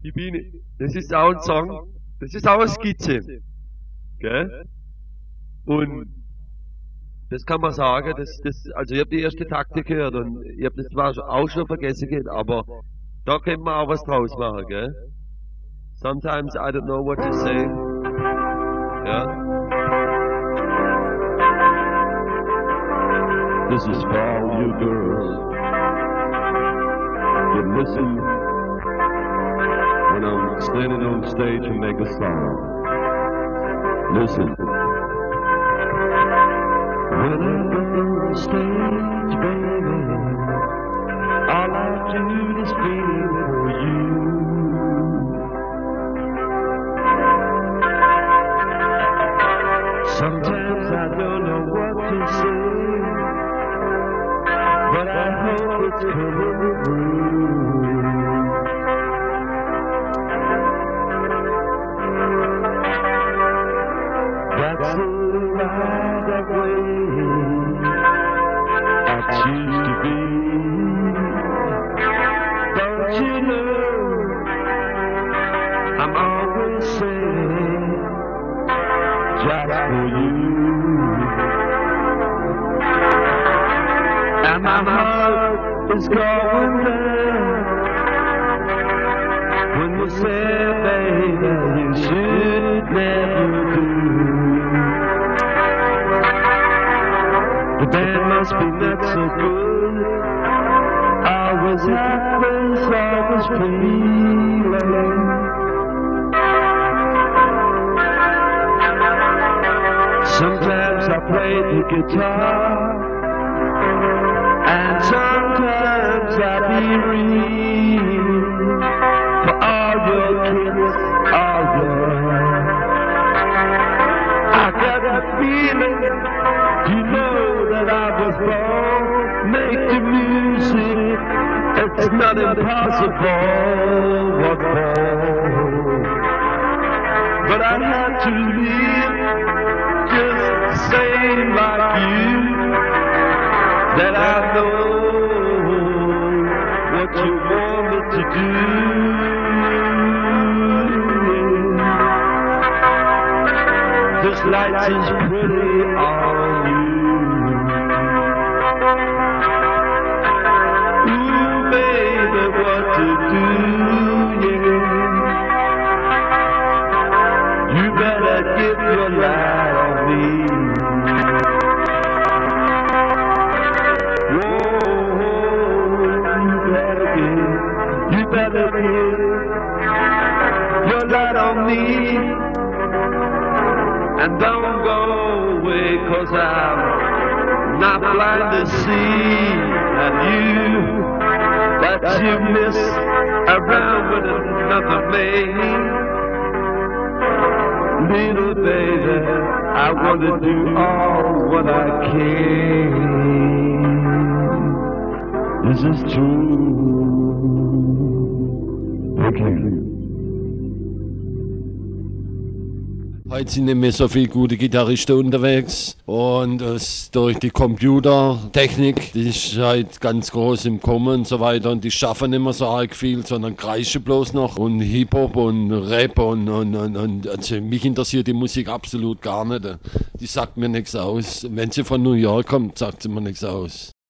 Das ist auch ein Song, das ist auch eine Skizze. Gell? Und das kann man sagen, also ich habe die erste Takte gehört und ich habe das zwar auch schon vergessen geht, aber da könnte man auch was draus machen, gell? Sometimes I don't know what to say. Ja? This is for all you girls that listen when I'm standing on stage and make a song. Listen. When I'm on stage, baby, all I do is feel for you. Sometimes I don't know what to say, but I hope it's coming through. That's the right way I choose to be. Don't you know, I'm always saying, just for you. And my heart is going down when you say, baby, you should never do. The band must be not so good. I was happy, so I was feeling. Sometimes I play the guitar, and sometimes I be real for all your kids, all your. I got a feeling, you know that I was born, make the music, it's not impossible, what for? But I had to live just the same like you, that I know what you want me to do. This light is pretty on you. Ooh, baby, what to do, yeah. You better give your light on me. You better give your light on me, and don't go away, 'cause I'm not blind to see that you miss around with another man. Little baby, I want to do all what I can. This is true. Okay. Heute sind nicht mehr so viele gute Gitarristen unterwegs und durch die Computertechnik, die ist halt ganz groß im Kommen und so weiter und die schaffen nicht mehr so arg viel, sondern kreischen bloß noch und Hip-Hop und Rap und also mich interessiert die Musik absolut gar nicht. Die sagt mir nichts aus. Wenn sie von New York kommt, sagt sie mir nichts aus.